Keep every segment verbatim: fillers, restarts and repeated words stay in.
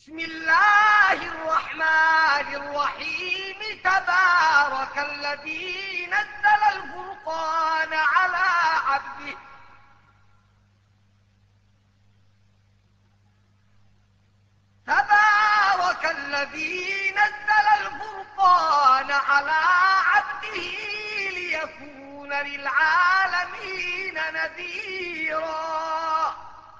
بسم الله الرحمن الرحيم تبارك الذي نزل الفرقان على عبده تبارك الذي نزل الفرقان على عبده ليكون للعالمين نذيرا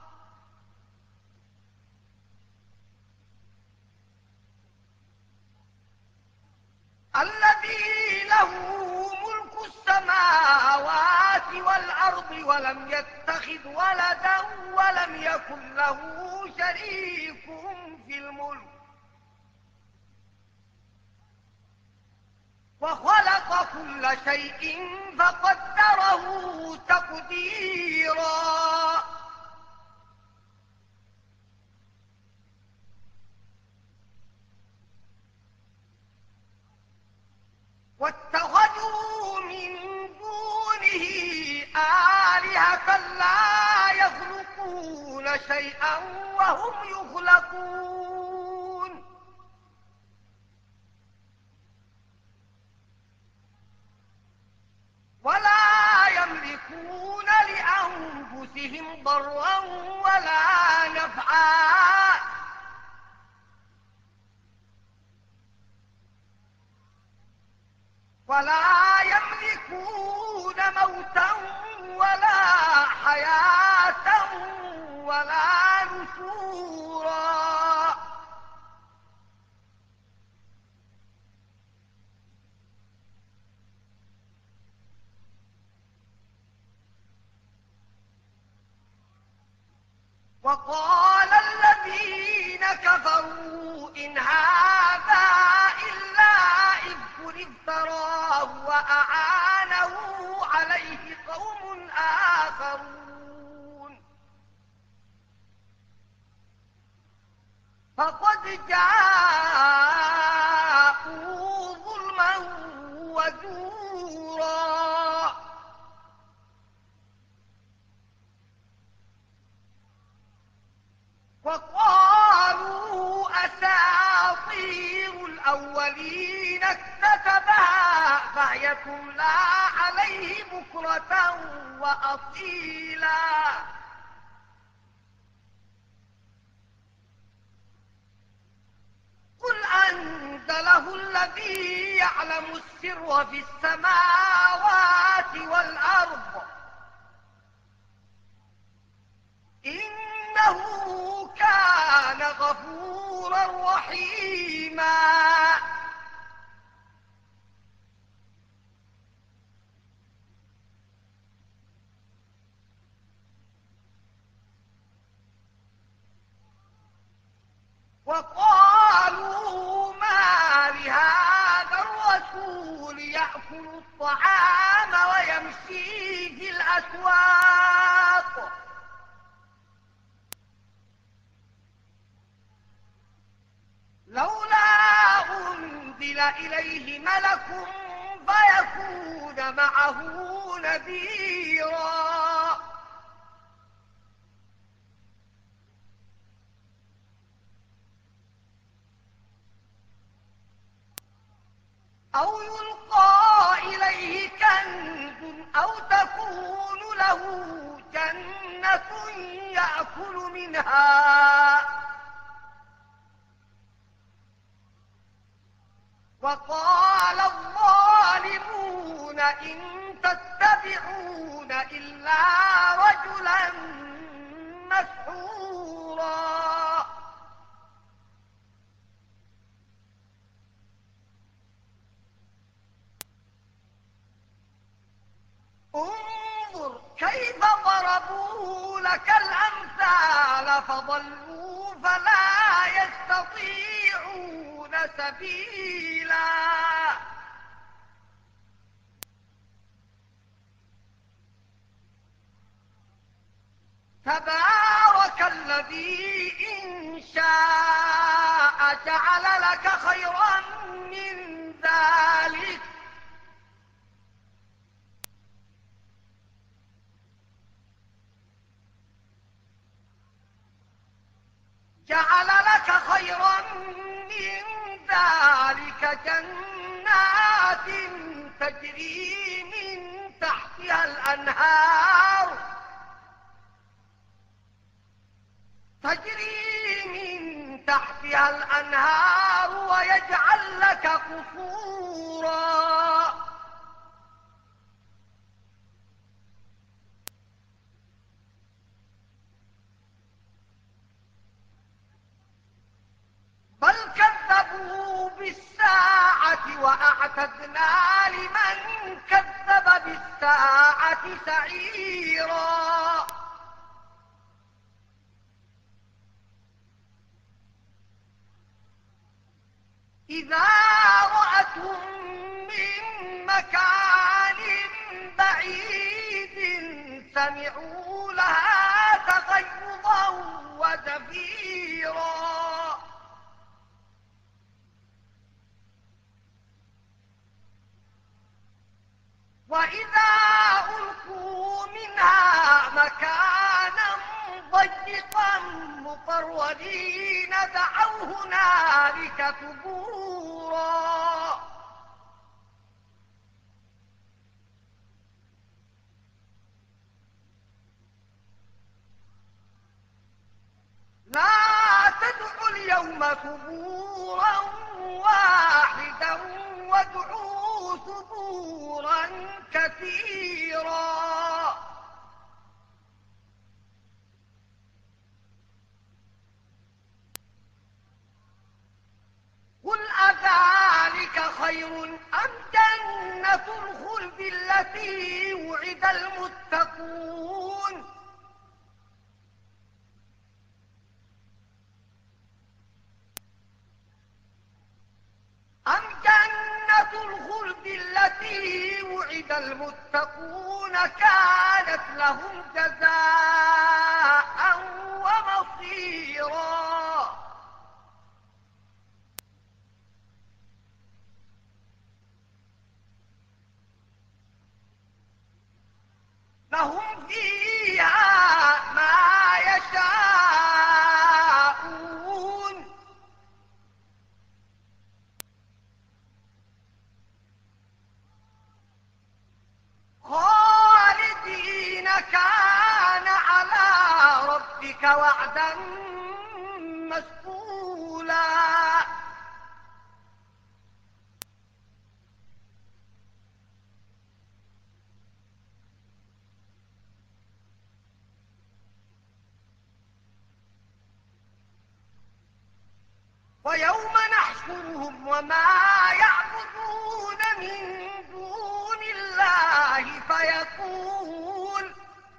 الذي له ملك السماوات والأرض ولم يتخذ ولدا ولم يكن له شريك في الملك وخلق كل شيء فقدره تقديرا واتخذوا من دونه آلهة لا يخلقون شيئا وهم يخلقون ولا يملكون لأنفسهم ضرا ولا نفعا ولا يملكون موتا ولا حياة ولا نشورا وقال الذين كفروا إن هذا إلا إفك افتراه وأعانه عليه قوم آخرون فقد جاءوا ظلما وزورا وقالوا أساطير الأولين اكتتبها فهي تملى عليه بكرة وأصيلا قل أنزله الذي يعلم السر في السماوات والأرض إنه كان غفورا رحيما وقالوا ما لهذا الرسول يأكل الطعام ويمشي في الأسواق لولا أنزل إليه ملك فيكون معه نذيرا أو يلقى إليه كنز أو تكون له جنة يأكل منها وقال الظالمون إن تتبعون إلا رجلا مسحورا انظر كيف ضربوا لك الأمثال فضلوا فلا يستطيعون سبيلا تبارك الذي إن شاء جعل لك خيرا من ذلك جعل جعل لك خيرا من ذلك جنات تجري من تحتها الأنهار تجري من تحتها الأنهار ويجعل لك قصورا بل كذبوا بالساعة وأعتدنا لمن كذب بالساعة سعيرا إذا رأتهم من مكان بعيد سمعوا لها تغيظا وزفيرا وإذا ألقوا منها مكانا ضيقا مقرنين دعوا هنالك ثبورا لا تدعوا اليوم ثبورا واحدا وادعوا ثبورا كثيرا قل أذلك خير أم جنة الخلد التي وعد المتقون أم جنة الخلد التي وعد المتقون كانت لهم جزاء ومصيرا لهم فيها ما يشاءون خالدين كان على ربك وعدا مسئولا ويوم نحشرهم وما يعبدون من دون الله فيقول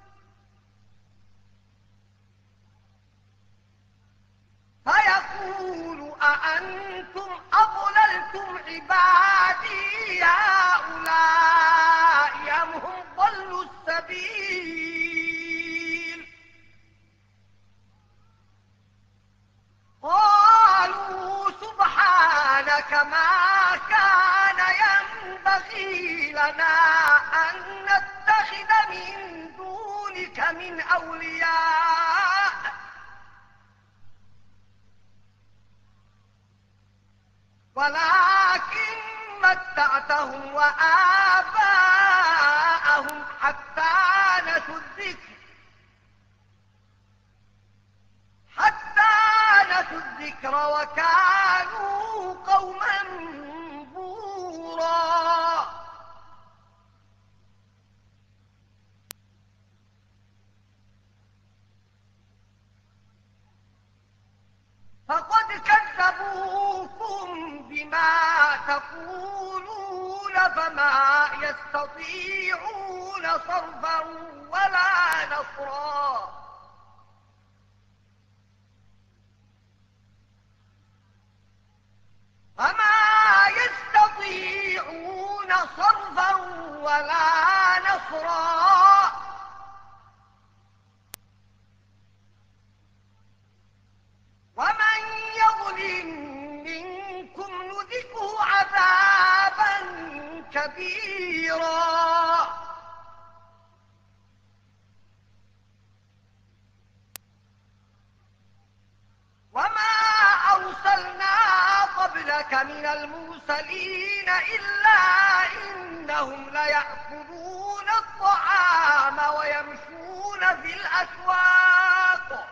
فيقول أأنتم أضللتم عبادي هؤلاء أم هم ضلوا السبيل قالوا سبحانك ما كان ينبغي لنا أن نتخذ من دونك من أولياء ولكن متعتهم وآباءهم حتى نسوا الذكر حتى نسوا الذكر وكانوا قوما بورا فقد كذبوكم بما تقولون فما يستطيعون صرفا ولا نصرا فما يستطيعون صرفا ولا نصرا ومن يظلم منكم نذقه عذابا كبيرا وما أرسلناك من المرسلين إلا إنهم ليأكلون الطعام ويمشون في الأسواق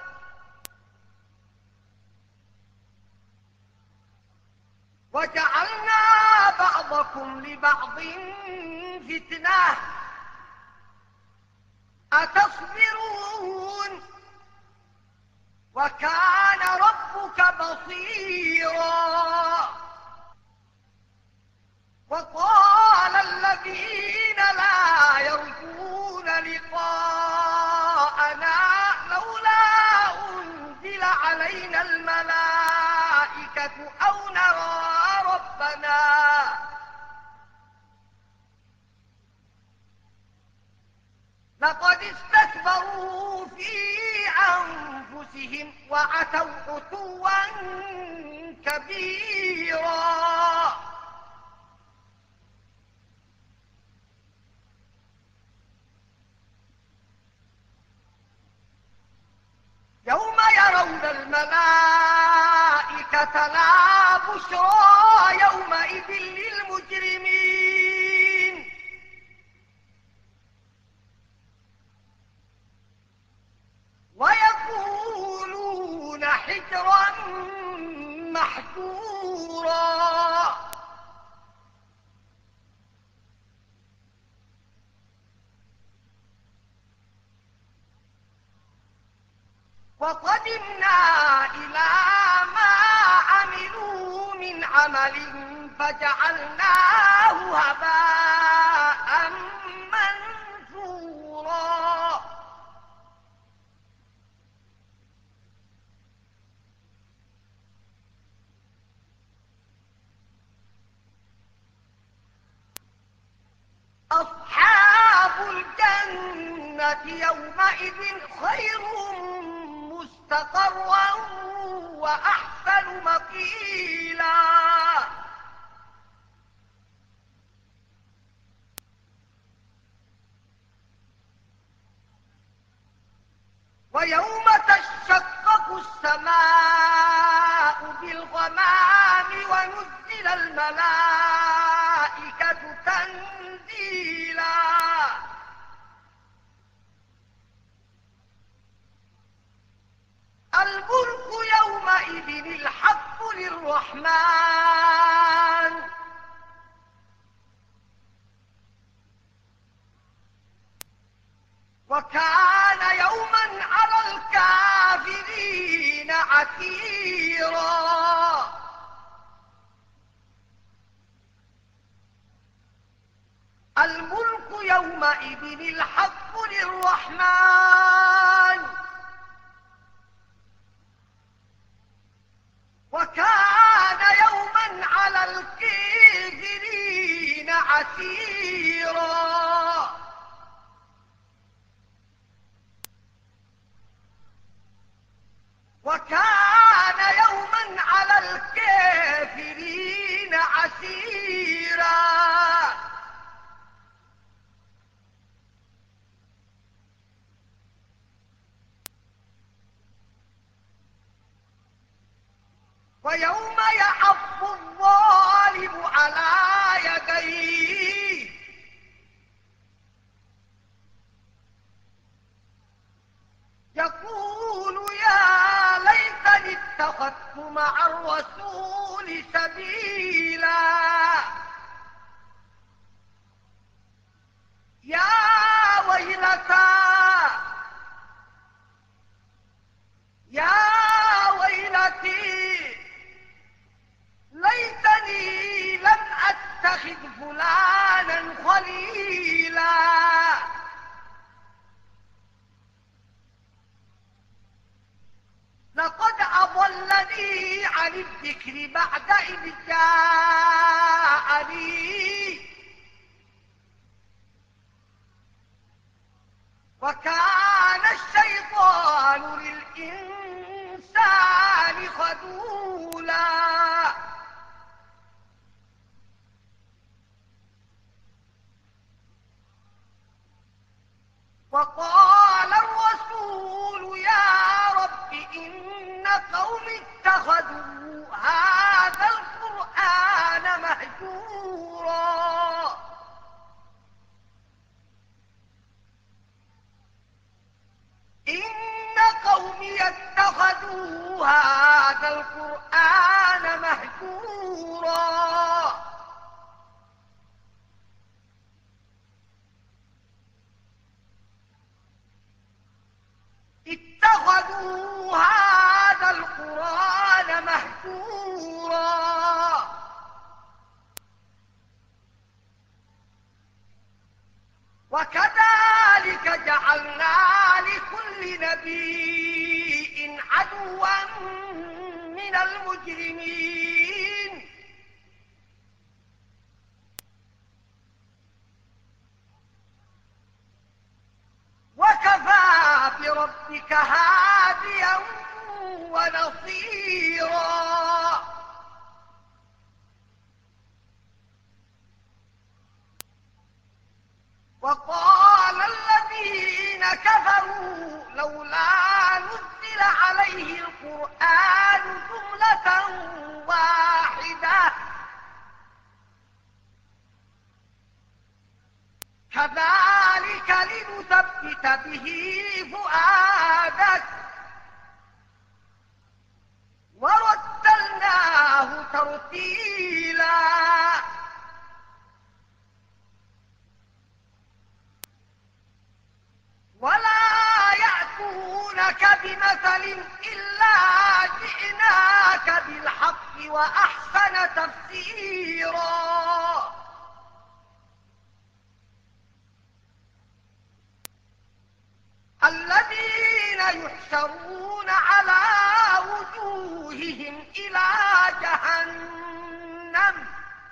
وجعلنا بعضكم لبعض فتنة أتصبرون وكان ربك بصيرا. وقال الذين لا يرجون لقاءنا لولا أنزل علينا الملائكة أو نرى ربنا لقد استكبروا في أنفسهم وعتوا عتوا كبيرا. يوم يرون الملائكة لا بشرى يومئذ للمجرمين ويقولون حجرا محجورا. وقدمنا إلى ما عملوا من عمل فجعلناه هباء منثورا. أصحاب الجنة يومئذ خير مستقرا وأحسن مقيلا. ويوم تشقق السماء بالغمام ونزل الملائكة تنزيلا. الملك يومئذ الحق للرحمن وكان يوما على الكافرين عسيرا. الملك يومئذ الحق للرحمن وكان يوما على الكافرين عسيرا. وكان يوما على الكافرين عسيرا. ويوم يعض الظالم على يديه يقول يا ليتني اتخذت مع الرسول سبيلا. يا ويلتى يا ويلتي ليتني لم أتخذ فلانا خليلا. لقد أضلني عن الذكر بعد إذ جاءني وكان الشيطان للإنسان خذولا. وقال الرسول يا رب إن قوم اتخذوا هذا القرآن هذا القرآن مهجورا اتخذوا هذا القرآن مهجورا وكذلك جعلنا لكل نبي عدوا من المجرمين وكفى بربك هاديا ونصيرا وقال الذين كفروا لولا نزل عليه القرآن جملة واحدة كذلك لنثبت به فؤادك ورتلناه ترتيلا ولا يأتونك بمثل إلا جئناك بالحق وأحسن تفسيرا الذين يحشرون على وجوههم إلى جهنم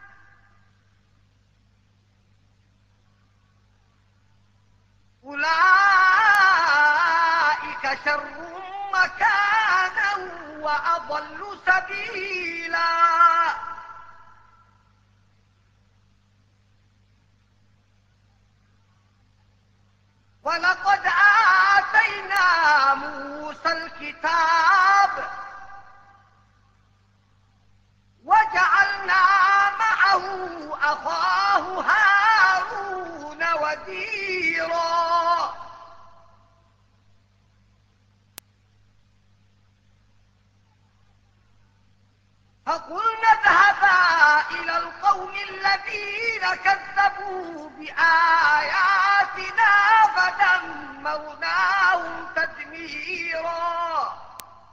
أولئك شر مكانا وأضل سبيلا ولقد آتينا موسى الكتاب وجعلنا معه أخاه هارون وزيرا فقلنا اذهبا إلى القوم الذين كذبوا بآياتنا فدمرناهم تدميرا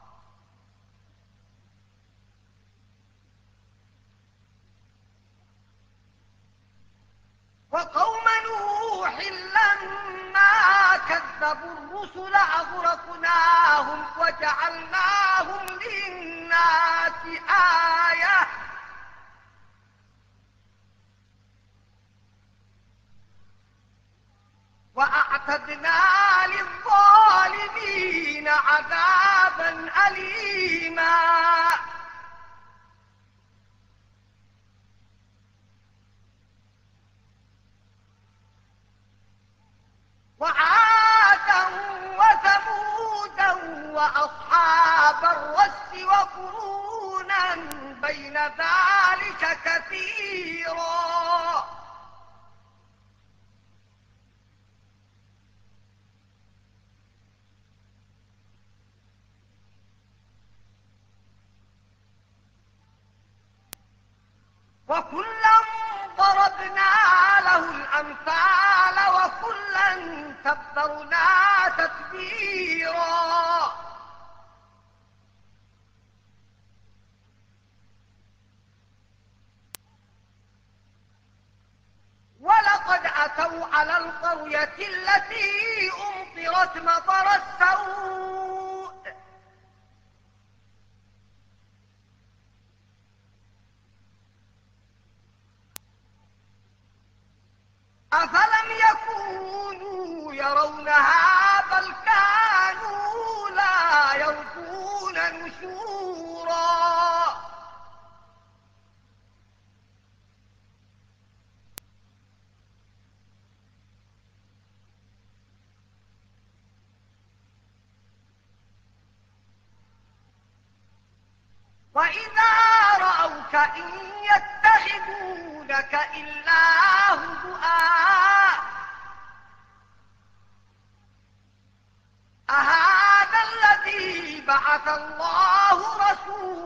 وقوم نوح لما كذبوا الرسل أغرقناهم وجعلناهم للناس آية وأعتدنا للظالمين عذابا أليما وعادا وثمودا وأصحاب الرس وقرونا بين ذلك كثيرا وكلا ضربنا له الأمثال وكلا تبرنا تتبيرا ولقد أتوا على القرية التي أمطرت مطر السوء أفلم يكونوا يرونها بل كانوا لا يرجون نشورا وإذا رأوك إن يتخذونك إلا هزؤا أهذا الذي بعث الله رسولا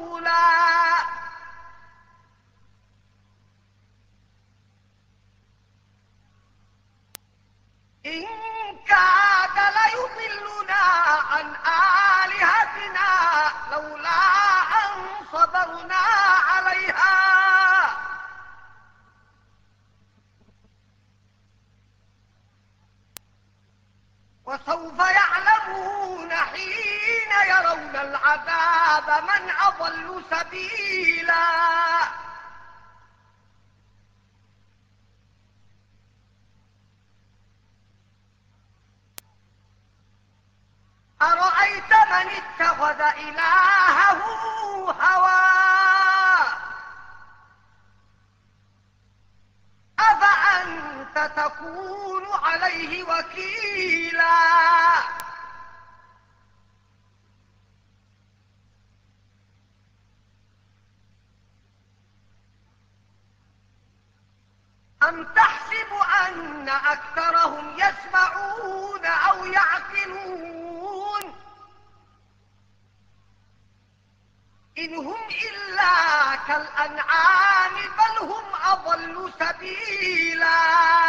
أضل سبيلا أرأيت من اتخذ إلهه هواه أفأنت تكون عليه وكيلا أم تحسب أن أكثرهم يسمعون أو يعقلون إن هم إلا كالأنعام بل هم أضل سبيلا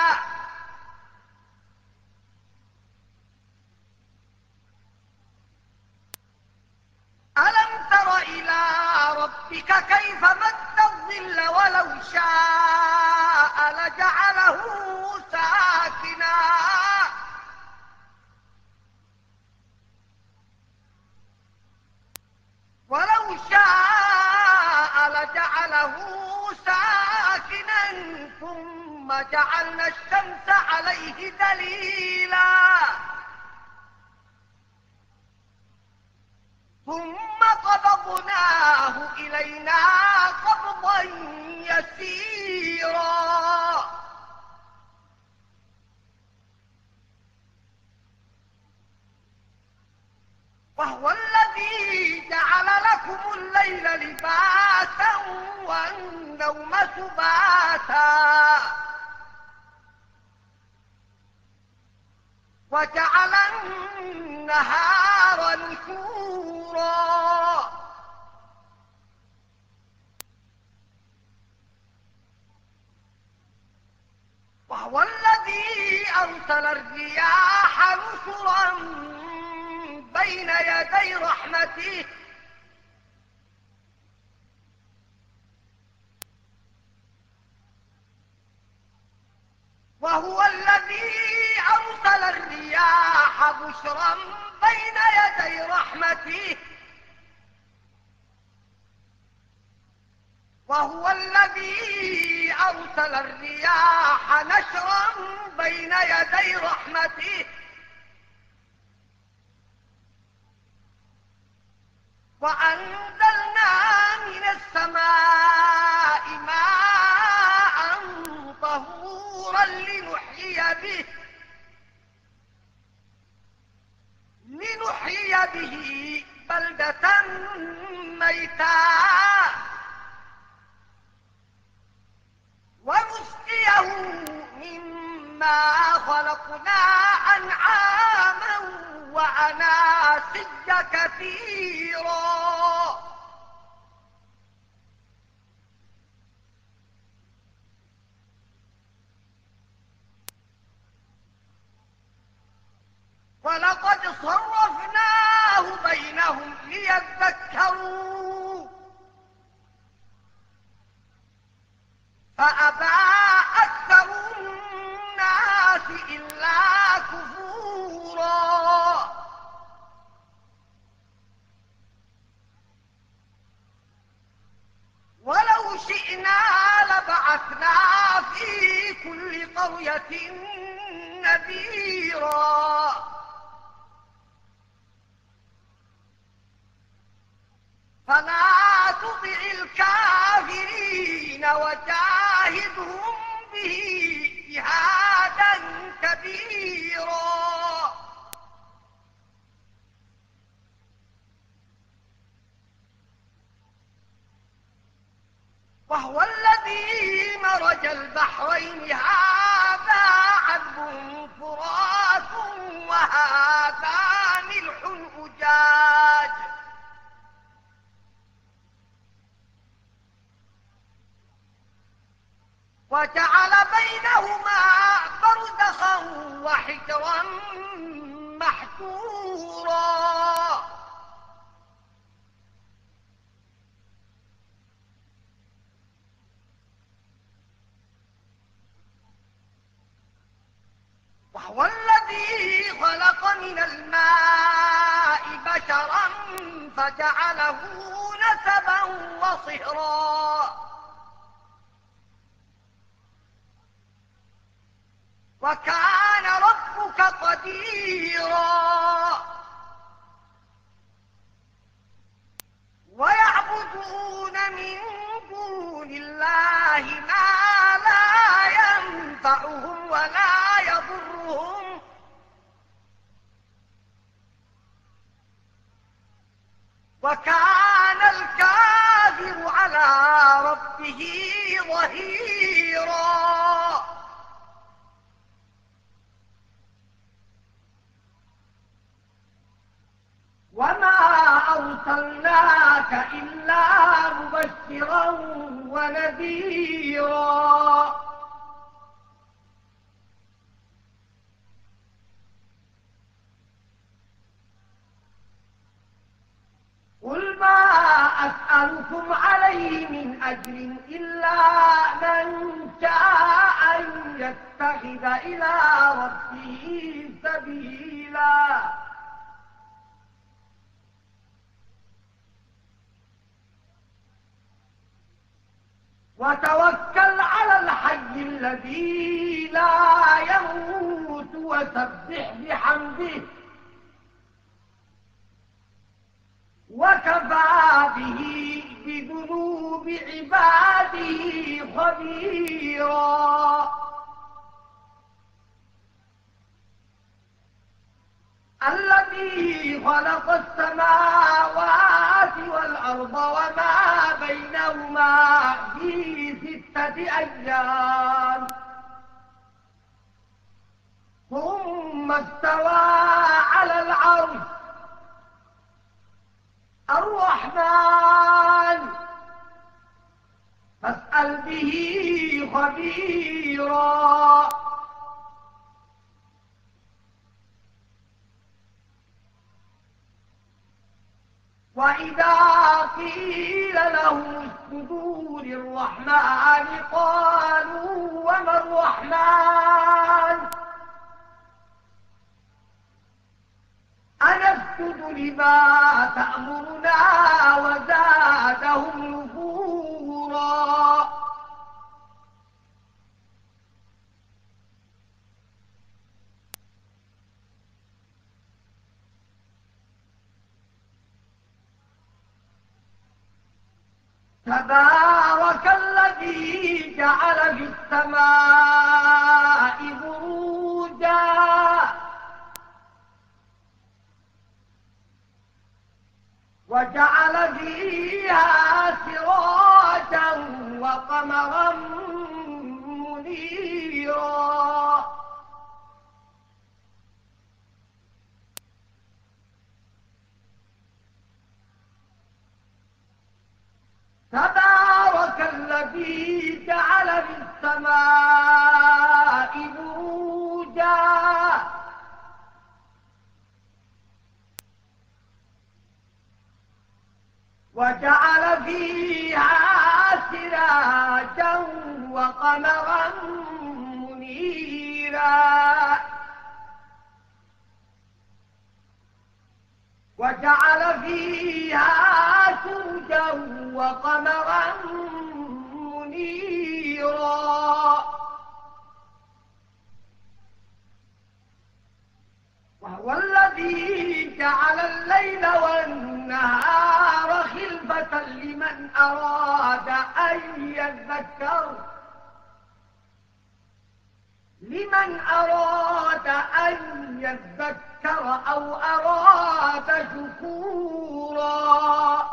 ألم تر إلى ربك كيف مد الظل ولو شاء لجعله ساكنا ولو شاء لجعله ساكنا ثم جعلنا الشمس عليه دليلا ثم قبضناه إلينا قبضا يسيرا وهو الذي جعل لكم الليل لباسا والنوم سباتا وجعل النهار نشورا وهو الذي أرسل الرياح نشرا بين يدي رحمته وهو الذي أرسل الرياح بشرا بين يدي رحمته وهو الذي أرسل الرياح نشرا بين يدي رحمته وأنزلنا من السماء ماء طهورا لنحيي به لنحيي به بلدة ميتا ونسقيه مما خلقنا أنعاما وأناسيا كثيرا ولقد صرفناه بينهم ليذكروا فأبى أكثر الناس إلا كفورا ولو شئنا لبعثنا في كل قرية نذيرا فلا تطع الكافرين وجاهدهم به جهادا كبيرا وهو الذي مرج البحرين هذا عذب فرات وهذا ملح أجاج وجعل بينهما برزخا وحجرا محجورا وهو الذي خلق من الماء بشرا فجعله نسبا وصهرا وكان ربك قديرا ويعبدون من دون الله ما لا ينفعهم ولا يضرهم وكان الكافر على ربه ظهيرا وما أرسلناك إلا مبشرا ونذيرا قل ما أسألكم عليه من أجر إلا من شاء أن يتخذ إلى ربه سبيلا وتوكل على الحي الذي لا يموت وسبح بحمده وكفى به بذنوب عباده خبيرا الذي خلق السماوات والأرض وما بينهما في ستة أيام ثم استوى على العرش الرحمن فاسأل به خبيرا وإذا قيل لهم اسجدوا للرحمن قالوا وما الرحمن أنسجد لما تأمرنا وزادهم نفورا تبارك الذي جعل في السماء بروجا وجعل فيها سراجا وقمرا منيرا تبارك الذي جعل في السماء بروجا وجعل فيها سراجا وقمرا منيرا وجعل فيها سراجا وقمرا منيرا وهو الذي جعل الليل والنهار خلفة لمن أراد أن يذكر لمن أراد أن يذكر أو أراد شكورا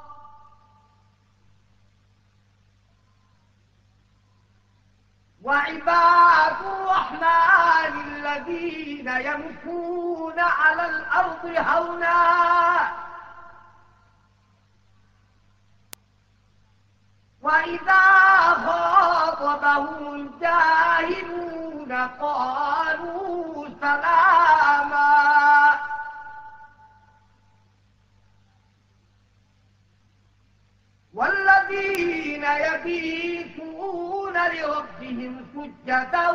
وعباد الرحمن الذين يمشون على الأرض هونا وإذا خاطبهم الجاهلون قالوا سلاما والذين يبيتون لربهم سجدا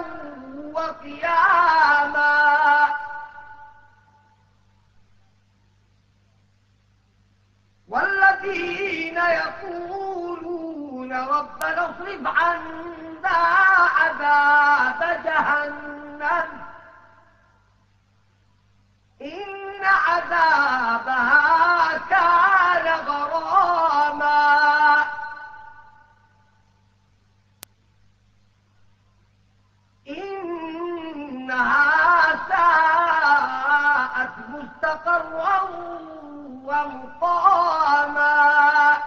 وقياما والذين يقولون ربنا اصرف عنا عذاب جهنم إن عذابها كان غراما إنها ساءت مستقرا ومقاما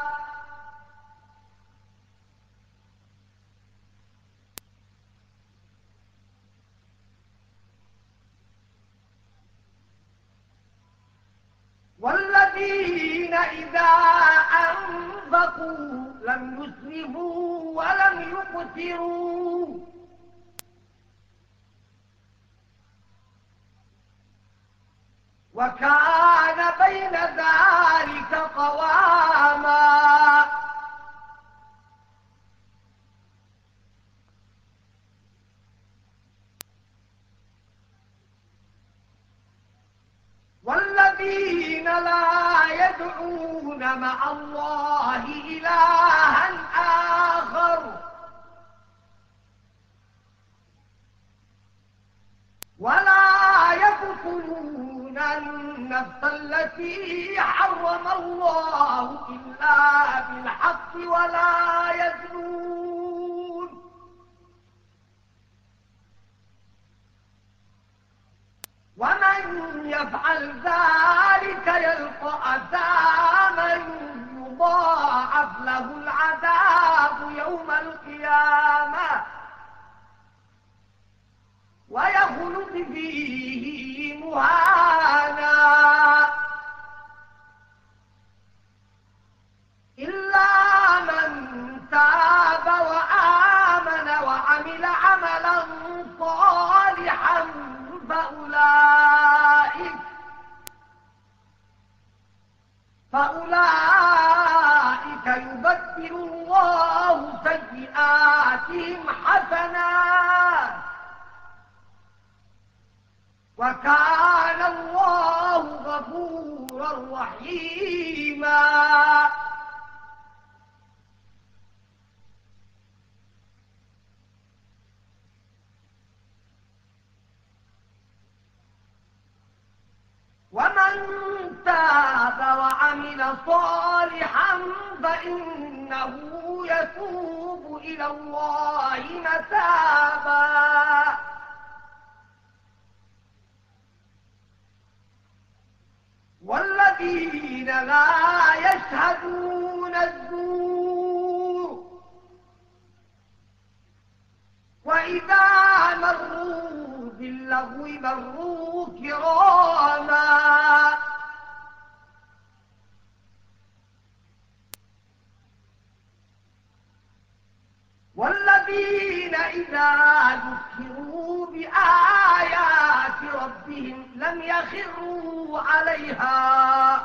والذين إذا أنفقوا لم يسرفوا ولم يقتروا وكان بين ذلك قواما والذين لا يدعون مع الله إلها آخر ولا يقتلون النفس التي حرم الله إلا بالحق ولا يزنون ومن يفعل ذلك يلقى أثاما يضاعف له العذاب يوم القيامة ويخلد فيه مهانا إلا من تاب وآمن وعمل عملا صالحا فأولئك فأولئك يبدل الله سيئاتهم حسنات وكان الله غفورا رحيما ومن تاب وعمل صالحا فإنه يتوب إلى الله متابا والذين لا يشهدون الزور وإذا مروا باللغو مروا كراما والذين إذا ذكروا بآيات ربهم لم يخروا عليها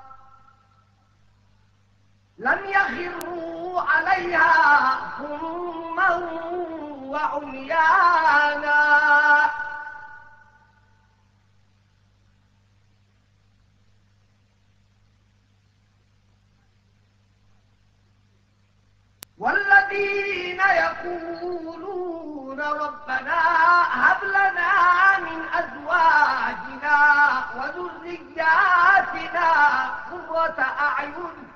لم يخروا عليها صما وعميانا والذين يقولون ربنا هب لنا من أزواجنا وذرياتنا قرة أعين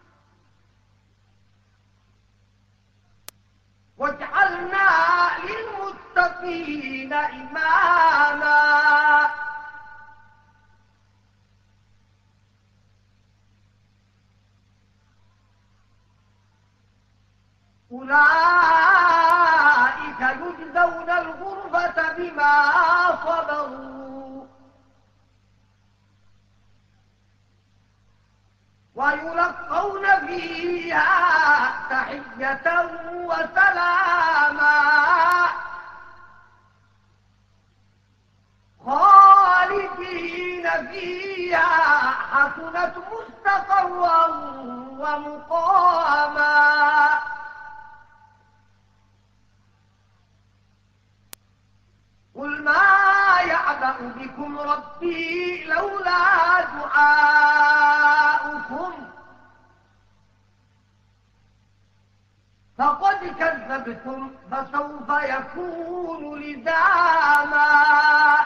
واجعلنا للمتقين إماما أولئك يجزون الغرفة بما صبروا ويلقون فيها تحية وسلاما خالدين فيها حسنت مستقرا ومقاما قل ما يعبأ بكم ربي لولا دعاؤكم كذبتم فسوف يكون لزاما